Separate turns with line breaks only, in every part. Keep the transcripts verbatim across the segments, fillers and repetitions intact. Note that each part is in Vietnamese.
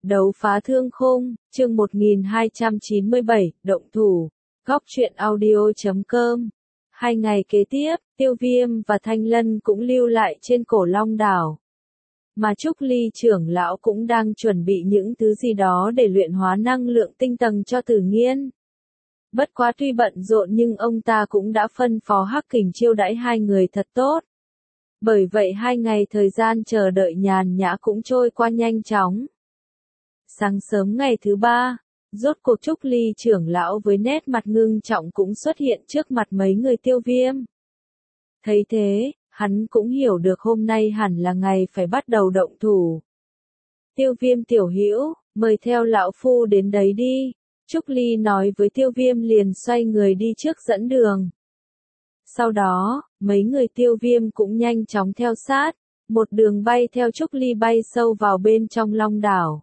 Đấu phá thương khung, chương một nghìn hai trăm chín mươi bảy, động thủ. Góc truyện audio chấm com. Hai ngày kế tiếp, Tiêu Viêm và Thanh Lân cũng lưu lại trên Cổ Long đảo. Mà Trúc Ly trưởng lão cũng đang chuẩn bị những thứ gì đó để luyện hóa năng lượng tinh tầng cho Tử Nghiên. Bất quá tuy bận rộn nhưng ông ta cũng đã phân phó Hắc Kình chiêu đãi hai người thật tốt. Bởi vậy hai ngày thời gian chờ đợi nhàn nhã cũng trôi qua nhanh chóng. Sáng sớm ngày thứ ba, rốt cuộc Trúc Ly trưởng lão với nét mặt ngưng trọng cũng xuất hiện trước mặt mấy người Tiêu Viêm. Thấy thế, hắn cũng hiểu được hôm nay hẳn là ngày phải bắt đầu động thủ. Tiêu Viêm tiểu hữu, mời theo lão phu đến đấy đi. Trúc Ly nói với Tiêu Viêm liền xoay người đi trước dẫn đường. Sau đó, mấy người Tiêu Viêm cũng nhanh chóng theo sát, một đường bay theo Trúc Ly bay sâu vào bên trong Long đảo.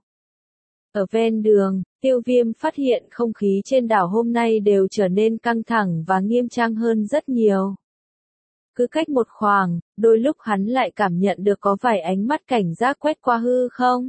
Ở ven đường, Tiêu Viêm phát hiện không khí trên đảo hôm nay đều trở nên căng thẳng và nghiêm trang hơn rất nhiều. Cứ cách một khoảng, đôi lúc hắn lại cảm nhận được có vài ánh mắt cảnh giác quét qua hư không.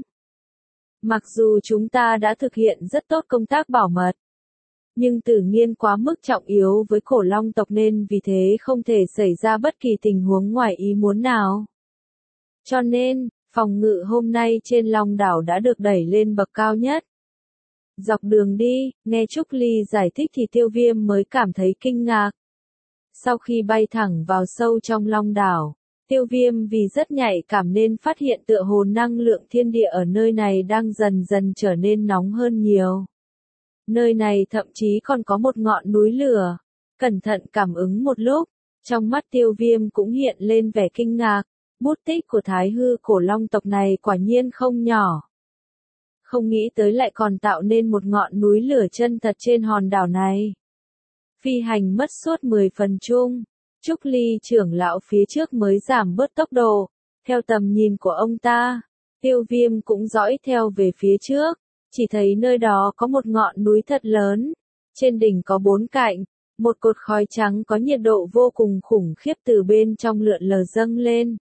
Mặc dù chúng ta đã thực hiện rất tốt công tác bảo mật, nhưng Tử Nghiên quá mức trọng yếu với Cổ Long tộc nên vì thế không thể xảy ra bất kỳ tình huống ngoài ý muốn nào. Cho nên, phòng ngự hôm nay trên Long đảo đã được đẩy lên bậc cao nhất. Dọc đường đi, nghe Trúc Ly giải thích thì Tiêu Viêm mới cảm thấy kinh ngạc. Sau khi bay thẳng vào sâu trong Long đảo, Tiêu Viêm vì rất nhạy cảm nên phát hiện tựa hồ năng lượng thiên địa ở nơi này đang dần dần trở nên nóng hơn nhiều. Nơi này thậm chí còn có một ngọn núi lửa. Cẩn thận cảm ứng một lúc, trong mắt Tiêu Viêm cũng hiện lên vẻ kinh ngạc. Bút tích của Thái Hư Cổ Long tộc này quả nhiên không nhỏ. Không nghĩ tới lại còn tạo nên một ngọn núi lửa chân thật trên hòn đảo này. Phi hành mất suốt mười phần chung. Trúc Ly trưởng lão phía trước mới giảm bớt tốc độ. Theo tầm nhìn của ông ta, Tiêu Viêm cũng dõi theo về phía trước. Chỉ thấy nơi đó có một ngọn núi thật lớn. Trên đỉnh có bốn cạnh. Một cột khói trắng có nhiệt độ vô cùng khủng khiếp từ bên trong lượn lờ dâng lên.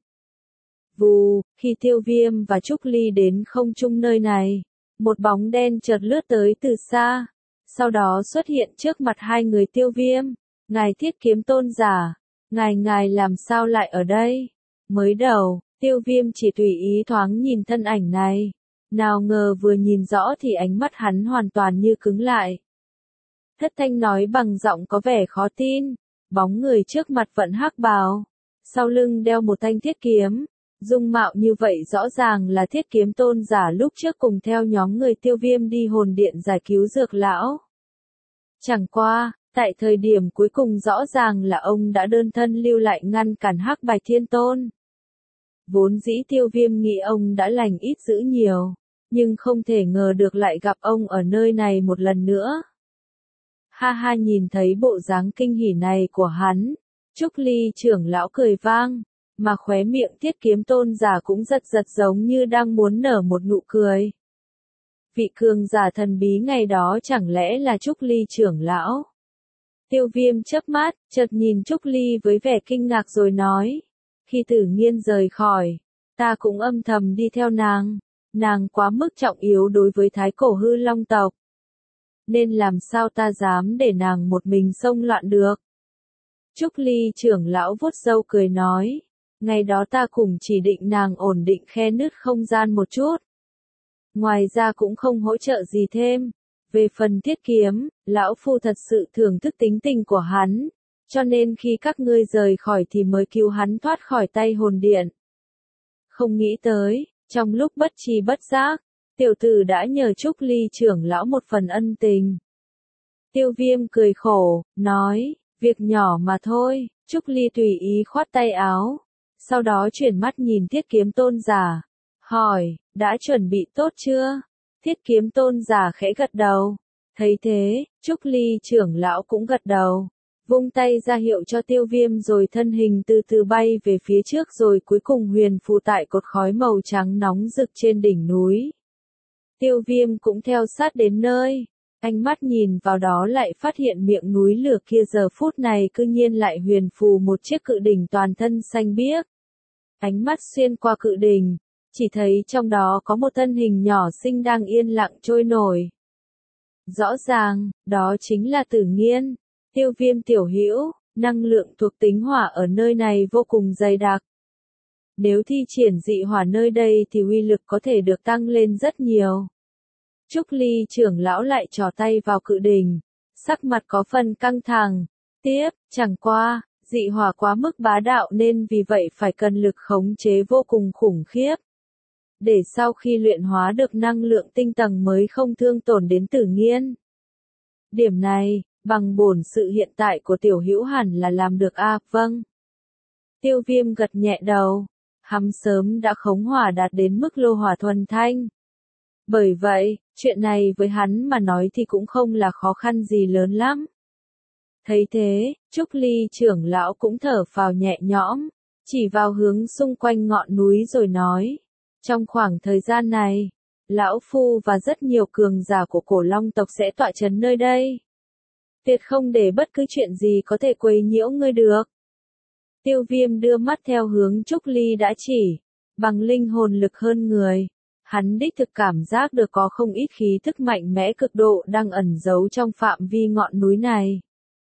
Vù, khi Tiêu Viêm và Trúc Ly đến không trung nơi này, một bóng đen chợt lướt tới từ xa, sau đó xuất hiện trước mặt hai người Tiêu Viêm. Ngài Thiết Kiếm Tôn giả, ngài ngài làm sao lại ở đây? Mới đầu, Tiêu Viêm chỉ tùy ý thoáng nhìn thân ảnh này, nào ngờ vừa nhìn rõ thì ánh mắt hắn hoàn toàn như cứng lại. Thất thanh nói bằng giọng có vẻ khó tin, bóng người trước mặt vận hắc bào, sau lưng đeo một thanh thiết kiếm. Dung mạo như vậy rõ ràng là Thiết Kiếm Tôn giả lúc trước cùng theo nhóm người Tiêu Viêm đi hồn điện giải cứu Dược lão. Chẳng qua, tại thời điểm cuối cùng rõ ràng là ông đã đơn thân lưu lại ngăn cản Hắc Bạch Thiên Tôn. Vốn dĩ Tiêu Viêm nghĩ ông đã lành ít dữ nhiều, nhưng không thể ngờ được lại gặp ông ở nơi này một lần nữa. Ha ha, nhìn thấy bộ dáng kinh hỉ này của hắn, Trúc Ly trưởng lão cười vang. Mà khóe miệng Thiết Kiếm Tôn giả cũng giật giật giống như đang muốn nở một nụ cười. Vị cường giả thần bí ngày đó chẳng lẽ là Trúc Ly trưởng lão? Tiêu Viêm chớp mắt, chợt nhìn Trúc Ly với vẻ kinh ngạc rồi nói. Khi Tử Nghiên rời khỏi, ta cũng âm thầm đi theo nàng. Nàng quá mức trọng yếu đối với Thái Cổ Hư Long tộc. Nên làm sao ta dám để nàng một mình xông loạn được? Trúc Ly trưởng lão vuốt râu cười nói. Ngày đó ta cùng chỉ định nàng ổn định khe nứt không gian một chút. Ngoài ra cũng không hỗ trợ gì thêm. Về phần Thiết Kiếm, lão phu thật sự thưởng thức tính tình của hắn, cho nên khi các ngươi rời khỏi thì mới cứu hắn thoát khỏi tay hồn điện. Không nghĩ tới, trong lúc bất tri bất giác, tiểu tử đã nhờ Trúc Ly trưởng lão một phần ân tình. Tiêu Viêm cười khổ, nói, việc nhỏ mà thôi. Trúc Ly tùy ý khoát tay áo. Sau đó chuyển mắt nhìn Thiết Kiếm Tôn giả, hỏi, đã chuẩn bị tốt chưa? Thiết Kiếm Tôn giả khẽ gật đầu. Thấy thế, Trúc Ly trưởng lão cũng gật đầu, vung tay ra hiệu cho Tiêu Viêm rồi thân hình từ từ bay về phía trước rồi cuối cùng huyền phù tại cột khói màu trắng nóng rực trên đỉnh núi. Tiêu Viêm cũng theo sát đến nơi, ánh mắt nhìn vào đó lại phát hiện miệng núi lửa kia giờ phút này cư nhiên lại huyền phù một chiếc cự đỉnh toàn thân xanh biếc. Ánh mắt xuyên qua cự đỉnh, chỉ thấy trong đó có một thân hình nhỏ xinh đang yên lặng trôi nổi. Rõ ràng, đó chính là Tử Nghiên. Tiêu Viêm tiểu hữu, năng lượng thuộc tính hỏa ở nơi này vô cùng dày đặc. Nếu thi triển dị hỏa nơi đây thì uy lực có thể được tăng lên rất nhiều. Trúc Ly trưởng lão lại trò tay vào cự đỉnh, sắc mặt có phần căng thẳng. Tiếp, chẳng qua, dị hỏa quá mức bá đạo nên vì vậy phải cần lực khống chế vô cùng khủng khiếp. Để sau khi luyện hóa được năng lượng tinh tầng mới không thương tổn đến Tử Nghiên. Điểm này, bằng bổn sự hiện tại của tiểu hữu hẳn là làm được a, à, vâng. Tiêu Viêm gật nhẹ đầu, hắn sớm đã khống hỏa đạt đến mức lô hỏa thuần thanh. Bởi vậy, chuyện này với hắn mà nói thì cũng không là khó khăn gì lớn lắm. Thấy thế, Trúc Ly trưởng lão cũng thở phào nhẹ nhõm, chỉ vào hướng xung quanh ngọn núi rồi nói. Trong khoảng thời gian này, lão phu và rất nhiều cường giả của cổ long tộc sẽ tọa chấn nơi đây. Tuyệt không để bất cứ chuyện gì có thể quấy nhiễu ngươi được. Tiêu Viêm đưa mắt theo hướng Trúc Ly đã chỉ, bằng linh hồn lực hơn người. Hắn đích thực cảm giác được có không ít khí thức mạnh mẽ cực độ đang ẩn giấu trong phạm vi ngọn núi này.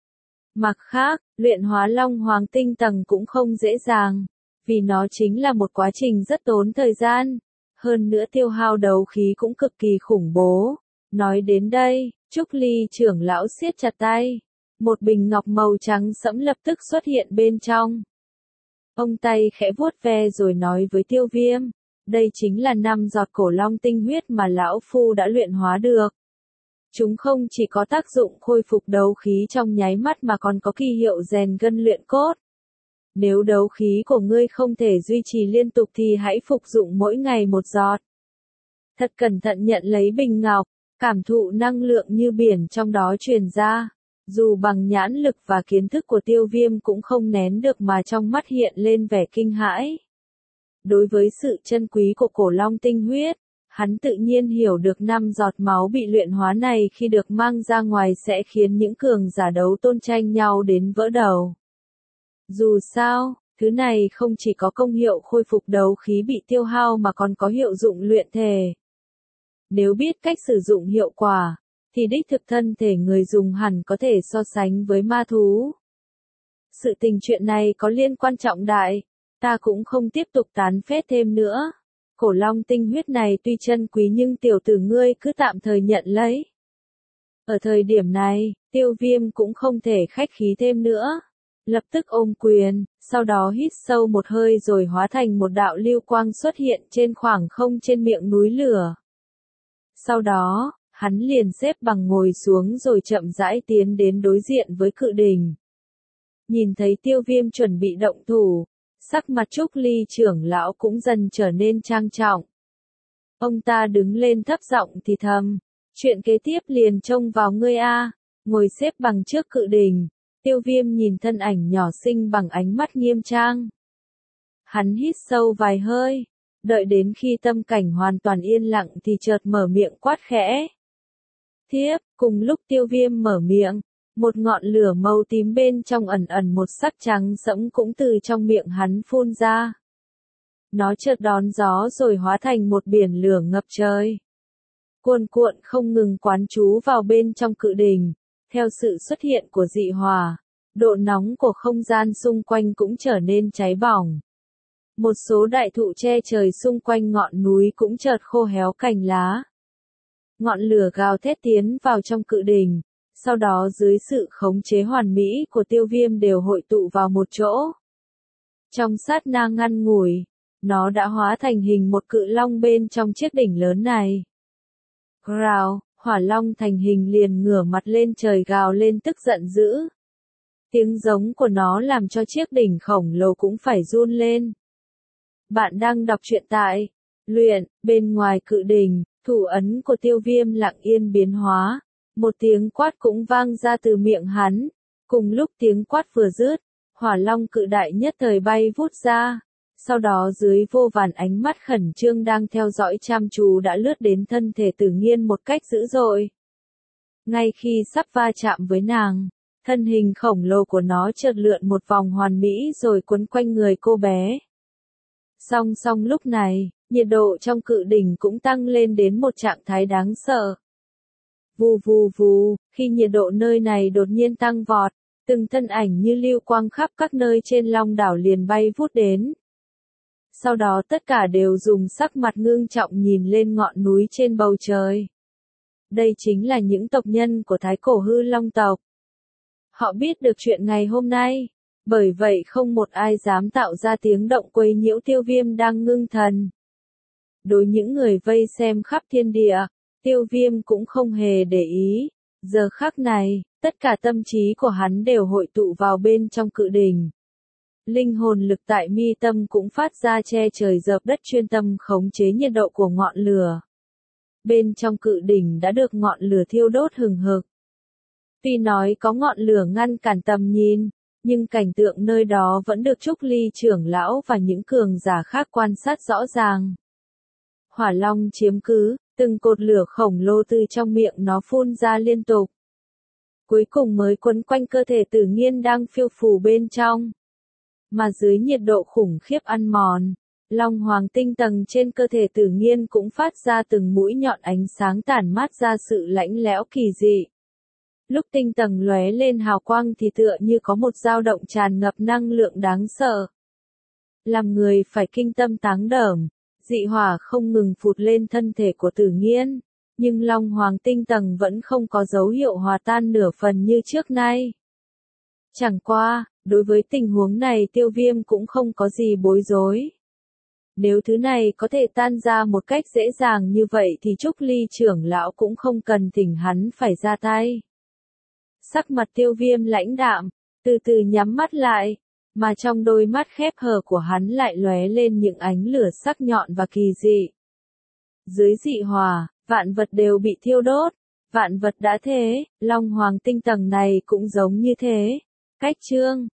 Mặt khác, luyện hóa long hoàng tinh tầng cũng không dễ dàng, vì nó chính là một quá trình rất tốn thời gian, hơn nữa tiêu hao đấu khí cũng cực kỳ khủng bố. Nói đến đây, Trúc Ly trưởng lão siết chặt tay, một bình ngọc màu trắng sẫm lập tức xuất hiện bên trong. Ông tay khẽ vuốt ve rồi nói với Tiêu Viêm, đây chính là năm giọt cổ long tinh huyết mà lão phu đã luyện hóa được. Chúng không chỉ có tác dụng khôi phục đấu khí trong nháy mắt mà còn có kỳ hiệu rèn gân luyện cốt. Nếu đấu khí của ngươi không thể duy trì liên tục thì hãy phục dụng mỗi ngày một giọt. Thật cẩn thận nhận lấy bình ngọc, cảm thụ năng lượng như biển trong đó truyền ra. Dù bằng nhãn lực và kiến thức của Tiêu Viêm cũng không nén được mà trong mắt hiện lên vẻ kinh hãi. Đối với sự chân quý của cổ long tinh huyết, hắn tự nhiên hiểu được năm giọt máu bị luyện hóa này khi được mang ra ngoài sẽ khiến những cường giả đấu tôn tranh nhau đến vỡ đầu. Dù sao, thứ này không chỉ có công hiệu khôi phục đấu khí bị tiêu hao mà còn có hiệu dụng luyện thể. Nếu biết cách sử dụng hiệu quả, thì đích thực thân thể người dùng hẳn có thể so sánh với ma thú. Sự tình chuyện này có liên quan trọng đại, ta cũng không tiếp tục tán phét thêm nữa. Cổ long tinh huyết này tuy chân quý nhưng tiểu tử ngươi cứ tạm thời nhận lấy. Ở thời điểm này, Tiêu Viêm cũng không thể khách khí thêm nữa. Lập tức ôm quyền, sau đó hít sâu một hơi rồi hóa thành một đạo lưu quang xuất hiện trên khoảng không trên miệng núi lửa. Sau đó, hắn liền xếp bằng ngồi xuống rồi chậm rãi tiến đến đối diện với cự đỉnh. Nhìn thấy Tiêu Viêm chuẩn bị động thủ, sắc mặt Trúc Ly trưởng lão cũng dần trở nên trang trọng. Ông ta đứng lên thấp giọng thì thầm, chuyện kế tiếp liền trông vào ngươi a. Ngồi xếp bằng trước cự đỉnh, Tiêu Viêm nhìn thân ảnh nhỏ xinh bằng ánh mắt nghiêm trang. Hắn hít sâu vài hơi, đợi đến khi tâm cảnh hoàn toàn yên lặng thì chợt mở miệng quát khẽ. Tiếp, cùng lúc Tiêu Viêm mở miệng, một ngọn lửa màu tím bên trong ẩn ẩn một sắc trắng sẫm cũng từ trong miệng hắn phun ra. Nó chợt đón gió rồi hóa thành một biển lửa ngập trời. Cuồn cuộn không ngừng quán trú vào bên trong cự đỉnh, theo sự xuất hiện của dị hỏa, độ nóng của không gian xung quanh cũng trở nên cháy bỏng. Một số đại thụ che trời xung quanh ngọn núi cũng chợt khô héo cành lá. Ngọn lửa gào thét tiến vào trong cự đỉnh, sau đó dưới sự khống chế hoàn mỹ của Tiêu Viêm đều hội tụ vào một chỗ. Trong sát na ngăn ngủi, nó đã hóa thành hình một cự long bên trong chiếc đỉnh lớn này. Gào, hỏa long thành hình liền ngửa mặt lên trời gào lên tức giận dữ. Tiếng giống của nó làm cho chiếc đỉnh khổng lồ cũng phải run lên. Bạn đang đọc truyện tại Luyện, bên ngoài cự đỉnh, thủ ấn của Tiêu Viêm lặng yên biến hóa. Một tiếng quát cũng vang ra từ miệng hắn. Cùng lúc tiếng quát vừa dứt, hỏa long cự đại nhất thời bay vút ra. Sau đó dưới vô vàn ánh mắt khẩn trương đang theo dõi chăm chú đã lướt đến thân thể Tử Nghiên một cách dữ dội. Ngay khi sắp va chạm với nàng, thân hình khổng lồ của nó chợt lượn một vòng hoàn mỹ rồi quấn quanh người cô bé. Song song lúc này, nhiệt độ trong cự đỉnh cũng tăng lên đến một trạng thái đáng sợ. Vù vù vù, khi nhiệt độ nơi này đột nhiên tăng vọt, từng thân ảnh như lưu quang khắp các nơi trên long đảo liền bay vút đến. Sau đó tất cả đều dùng sắc mặt ngưng trọng nhìn lên ngọn núi trên bầu trời. Đây chính là những tộc nhân của Thái Cổ Hư Long tộc. Họ biết được chuyện ngày hôm nay, bởi vậy không một ai dám tạo ra tiếng động quấy nhiễu Tiêu Viêm đang ngưng thần. Đối những người vây xem khắp thiên địa, Tiêu Viêm cũng không hề để ý. Giờ khắc này, tất cả tâm trí của hắn đều hội tụ vào bên trong cự đỉnh. Linh hồn lực tại mi tâm cũng phát ra che trời dợp đất chuyên tâm khống chế nhiệt độ của ngọn lửa. Bên trong cự đỉnh đã được ngọn lửa thiêu đốt hừng hực. Tuy nói có ngọn lửa ngăn cản tầm nhìn, nhưng cảnh tượng nơi đó vẫn được Trúc Ly trưởng lão và những cường giả khác quan sát rõ ràng. Hỏa long chiếm cứ, từng cột lửa khổng lồ từ trong miệng nó phun ra liên tục. Cuối cùng mới quấn quanh cơ thể Tử Nghiên đang phiêu phù bên trong. Mà dưới nhiệt độ khủng khiếp ăn mòn, long hoàng tinh tầng trên cơ thể Tử Nghiên cũng phát ra từng mũi nhọn ánh sáng tản mát ra sự lạnh lẽo kỳ dị. Lúc tinh tầng lóe lên hào quang thì tựa như có một dao động tràn ngập năng lượng đáng sợ. Làm người phải kinh tâm táng đởm, dị hỏa không ngừng phụt lên thân thể của Tử Nghiên, nhưng long hoàng tinh tầng vẫn không có dấu hiệu hòa tan nửa phần như trước nay. Chẳng qua, đối với tình huống này Tiêu Viêm cũng không có gì bối rối. Nếu thứ này có thể tan ra một cách dễ dàng như vậy thì Trúc Ly trưởng lão cũng không cần thỉnh hắn phải ra tay. Sắc mặt Tiêu Viêm lãnh đạm, từ từ nhắm mắt lại, mà trong đôi mắt khép hờ của hắn lại lóe lên những ánh lửa sắc nhọn và kỳ dị. Dưới dị hỏa, vạn vật đều bị thiêu đốt, vạn vật đã thế, long hoàng tinh tầng này cũng giống như thế. Cách chương